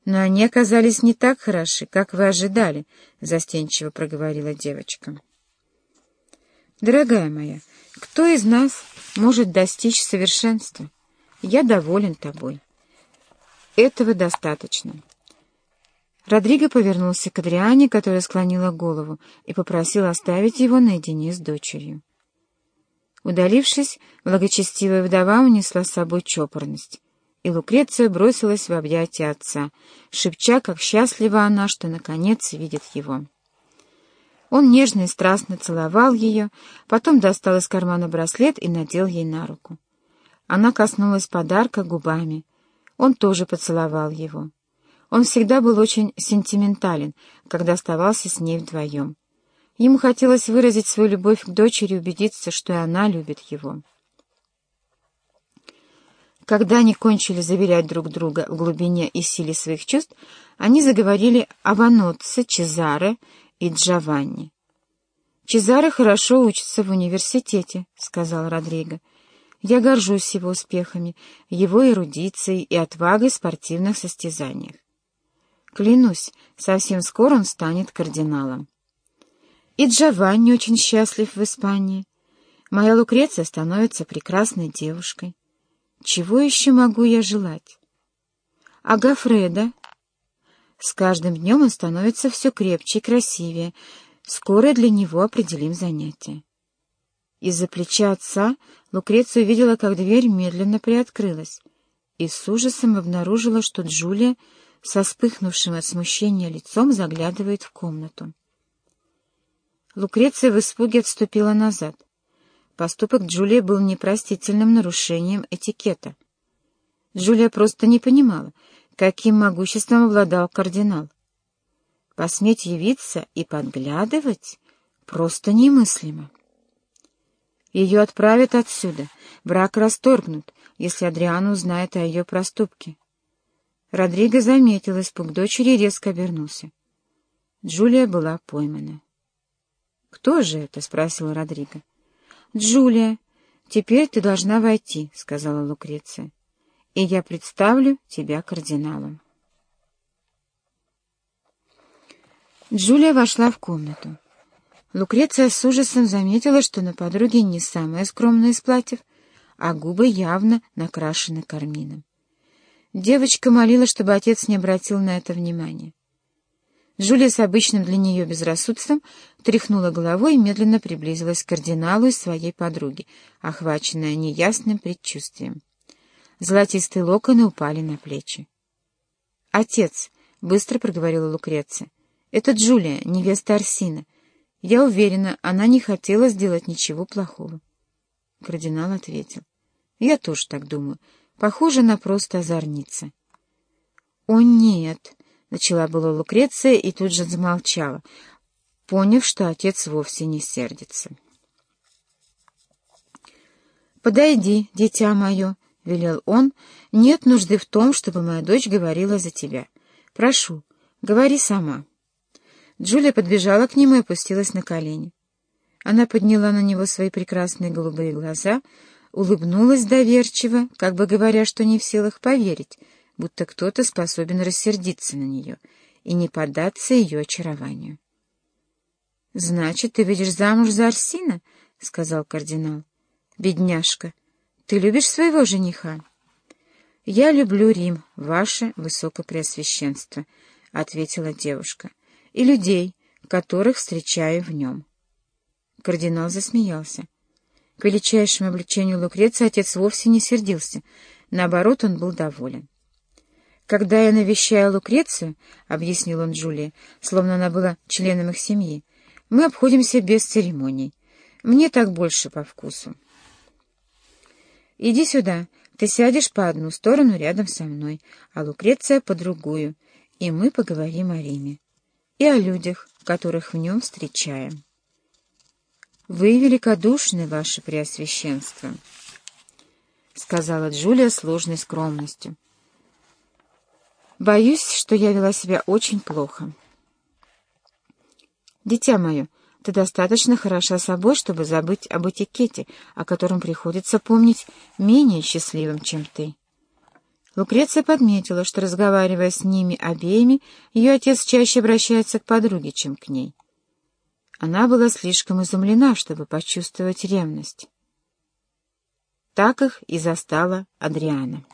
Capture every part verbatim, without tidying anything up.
«Но они оказались не так хороши, как вы ожидали», — застенчиво проговорила девочка. «Дорогая моя, кто из нас может достичь совершенства? Я доволен тобой. Этого достаточно». Родриго повернулся к Адриане, которая склонила голову, и попросил оставить его наедине с дочерью. Удалившись, благочестивая вдова унесла с собой чопорность, и Лукреция бросилась в объятия отца, шепча, как счастлива она, что наконец видит его. Он нежно и страстно целовал ее, потом достал из кармана браслет и надел ей на руку. Она коснулась подарка губами. Он тоже поцеловал его. Он всегда был очень сентиментален, когда оставался с ней вдвоем. Ему хотелось выразить свою любовь к дочери и убедиться, что и она любит его. Когда они кончили заверять друг друга в глубине и силе своих чувств, они заговорили о Ваноцци, Чезаре и Джованни. «Чезаре хорошо учится в университете», — сказал Родриго. «Я горжусь его успехами, его эрудицией и отвагой в спортивных состязаниях. Клянусь, совсем скоро он станет кардиналом. И Джованни очень счастлив в Испании. Моя Лукреция становится прекрасной девушкой. Чего еще могу я желать? А Гоффредо? С каждым днем он становится все крепче и красивее. Скоро для него определим занятие». Из-за плеча отца Лукреция увидела, как дверь медленно приоткрылась, и с ужасом обнаружила, что Джулия со вспыхнувшим от смущения лицом заглядывает в комнату. Лукреция в испуге отступила назад. Поступок Джулии был непростительным нарушением этикета. Джулия просто не понимала, каким могуществом обладал кардинал. Посметь явиться и подглядывать просто немыслимо. Ее отправят отсюда, брак расторгнут, если Адриана узнает о ее проступке. Родриго заметил испуг дочери и резко обернулся. Джулия была поймана. «Кто же это?» — спросил Родриго. «Джулия, теперь ты должна войти», — сказала Лукреция. «И я представлю тебя кардиналом». Джулия вошла в комнату. Лукреция с ужасом заметила, что на подруге не самое скромное из платьев, а губы явно накрашены кармином. Девочка молила, чтобы отец не обратил на это внимания. Джулия с обычным для нее безрассудством тряхнула головой и медленно приблизилась к кардиналу и своей подруге, охваченная неясным предчувствием. Золотистые локоны упали на плечи. «Отец», — быстро проговорила Лукреция, — «это Джулия, невеста Орсина. Я уверена, она не хотела сделать ничего плохого». Кардинал ответил: «Я тоже так думаю. Похоже, она просто озорница». «О, нет!» — начала была Лукреция и тут же замолчала, поняв, что отец вовсе не сердится. «Подойди, дитя мое», — велел он, — «нет нужды в том, чтобы моя дочь говорила за тебя. Прошу, говори сама». Джулия подбежала к нему и опустилась на колени. Она подняла на него свои прекрасные голубые глаза, улыбнулась доверчиво, как бы говоря, что не в силах поверить, будто кто-то способен рассердиться на нее и не поддаться ее очарованию. «Значит, ты выйдешь замуж за Орсина?» — сказал кардинал. «Бедняжка, ты любишь своего жениха?» «Я люблю Рим, ваше высокопреосвященство», — ответила девушка, — «и людей, которых встречаю в нем». Кардинал засмеялся. К величайшему облегчению Лукреции отец вовсе не сердился, наоборот, он был доволен. «Когда я навещаю Лукрецию, — объяснил он Джулии, словно она была членом их семьи, — мы обходимся без церемоний. Мне так больше по вкусу. Иди сюда, ты сядешь по одну сторону рядом со мной, а Лукреция по другую, и мы поговорим о Риме и о людях, которых в нем встречаем». «Вы великодушны, ваше преосвященство», — сказала Джулия с ложной скромностью. «Боюсь, что я вела себя очень плохо». «Дитя мое, ты достаточно хороша собой, чтобы забыть об этикете, о котором приходится помнить менее счастливым, чем ты. Лукреция подметила, что, разговаривая с ними обеими, ее отец чаще обращается к подруге, чем к ней. Она была слишком изумлена, чтобы почувствовать ревность. Так их и застала Адриана.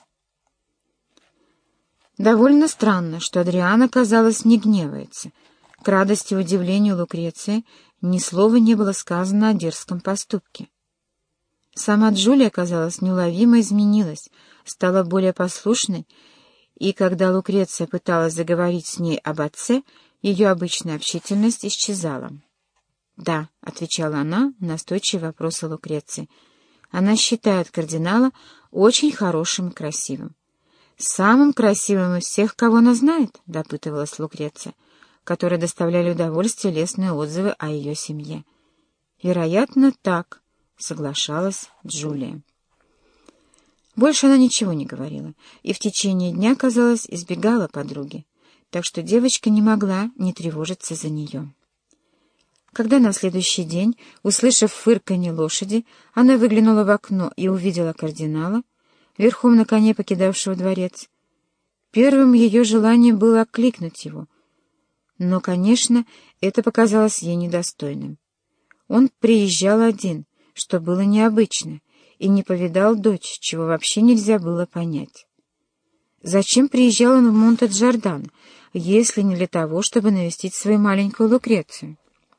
Довольно странно, что Адриана, казалось, не гневается. К радости и удивлению Лукреции ни слова не было сказано о дерзком поступке. Сама Джулия, казалось, неуловимо изменилась, стала более послушной, и когда Лукреция пыталась заговорить с ней об отце, ее обычная общительность исчезала. «Да», — отвечала она на настойчивые вопросы Лукреции, — «она считает кардинала очень хорошим и красивым». «Самым красивым из всех, кого она знает», — допытывалась Лукреция, которые доставляли удовольствие лестные отзывы о ее семье. «Вероятно, так», — соглашалась Джулия. Больше она ничего не говорила, и в течение дня, казалось, избегала подруги, так что девочка не могла не тревожиться за нее. Когда на следующий день, услышав фырканье лошади, она выглянула в окно и увидела кардинала, верхом на коне покидавшего дворец, первым ее желанием было окликнуть его, но, конечно, это показалось ей недостойным. Он приезжал один, что было необычно, и не повидал дочь, чего вообще нельзя было понять. Зачем приезжал он в Монте-Джордано, если не для того, чтобы навестить свою маленькую Лукрецию?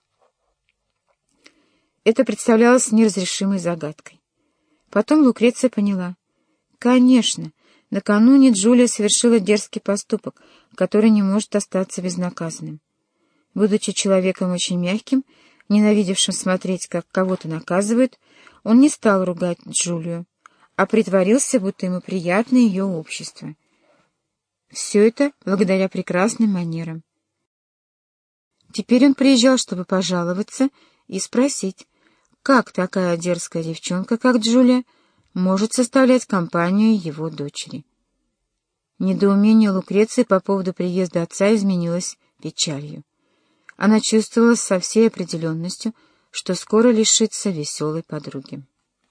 Это представлялось неразрешимой загадкой. Потом Лукреция поняла. Конечно, накануне Джулия совершила дерзкий поступок, который не может остаться безнаказанным. Будучи человеком очень мягким, ненавидевшим смотреть, как кого-то наказывают, он не стал ругать Джулию, а притворился, будто ему приятно ее общество. Все это благодаря прекрасным манерам. Теперь он приезжал, чтобы пожаловаться и спросить, как такая дерзкая девчонка, как Джулия, может составлять компанию его дочери. Недоумение Лукреции по поводу приезда отца изменилось печалью. Она чувствовала со всей определенностью, что скоро лишится веселой подруги.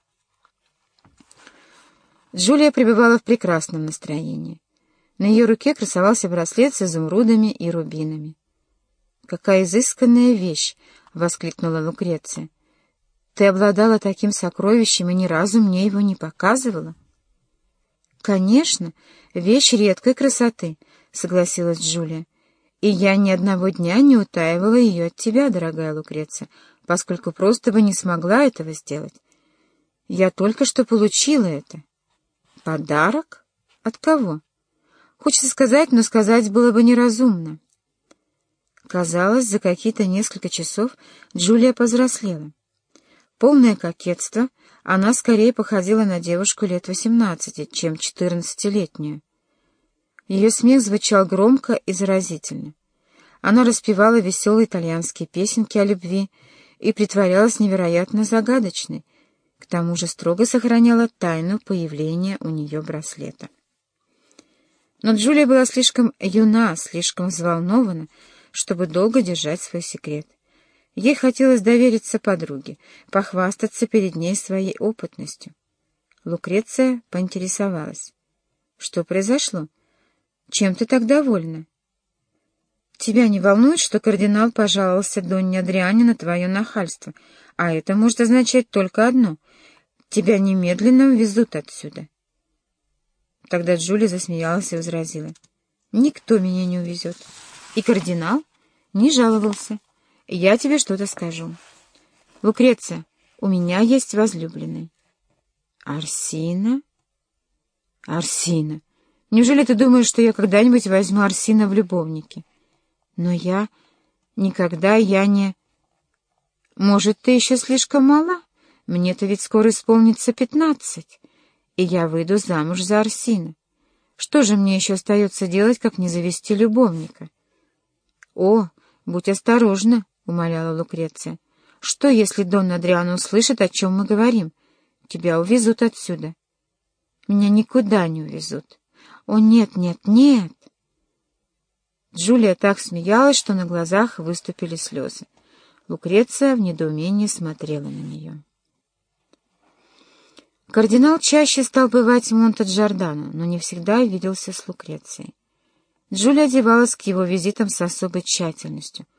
Джулия пребывала в прекрасном настроении. На ее руке красовался браслет с изумрудами и рубинами. «Какая изысканная вещь!» — воскликнула Лукреция. «Ты обладала таким сокровищем и ни разу мне его не показывала?» «Конечно, вещь редкой красоты», — согласилась Джулия. «И я ни одного дня не утаивала ее от тебя, дорогая Лукреция, поскольку просто бы не смогла этого сделать. Я только что получила это». «Подарок? От кого?» «Хочется сказать, но сказать было бы неразумно». Казалось, за какие-то несколько часов Джулия повзрослела. Полное кокетство, она скорее походила на девушку лет восемнадцати, чем четырнадцатилетнюю. Ее смех звучал громко и заразительно. Она распевала веселые итальянские песенки о любви и притворялась невероятно загадочной, к тому же строго сохраняла тайну появления у нее браслета. Но Джулия была слишком юна, слишком взволнована, чтобы долго держать свой секрет. Ей хотелось довериться подруге, похвастаться перед ней своей опытностью. Лукреция поинтересовалась. «Что произошло? Чем ты так довольна?» «Тебя не волнует, что кардинал пожаловался Донне Адриане на твое нахальство, а это может означать только одно — тебя немедленно увезут отсюда». Тогда Джулия засмеялась и возразила. «Никто меня не увезет. И кардинал не жаловался. Я тебе что-то скажу. Лукреция, у меня есть возлюбленный». «Арсина?» «Арсина. Неужели ты думаешь, что я когда-нибудь возьму Арсина в любовники? Но я... Никогда я не... Может, ты еще слишком мала? Мне-то ведь скоро исполнится пятнадцать, и я выйду замуж за Арсина. Что же мне еще остается делать, как не завести любовника?» «О, будь осторожна», — умоляла Лукреция. «Что, если Дон Адриано услышит, о чем мы говорим? Тебя увезут отсюда». «Меня никуда не увезут». «О, нет, нет, нет!» Джулия так смеялась, что на глазах выступили слезы. Лукреция в недоумении смотрела на нее. Кардинал чаще стал бывать в Монте-Джордано, но не всегда виделся с Лукрецией. Джулия одевалась к его визитам с особой тщательностью —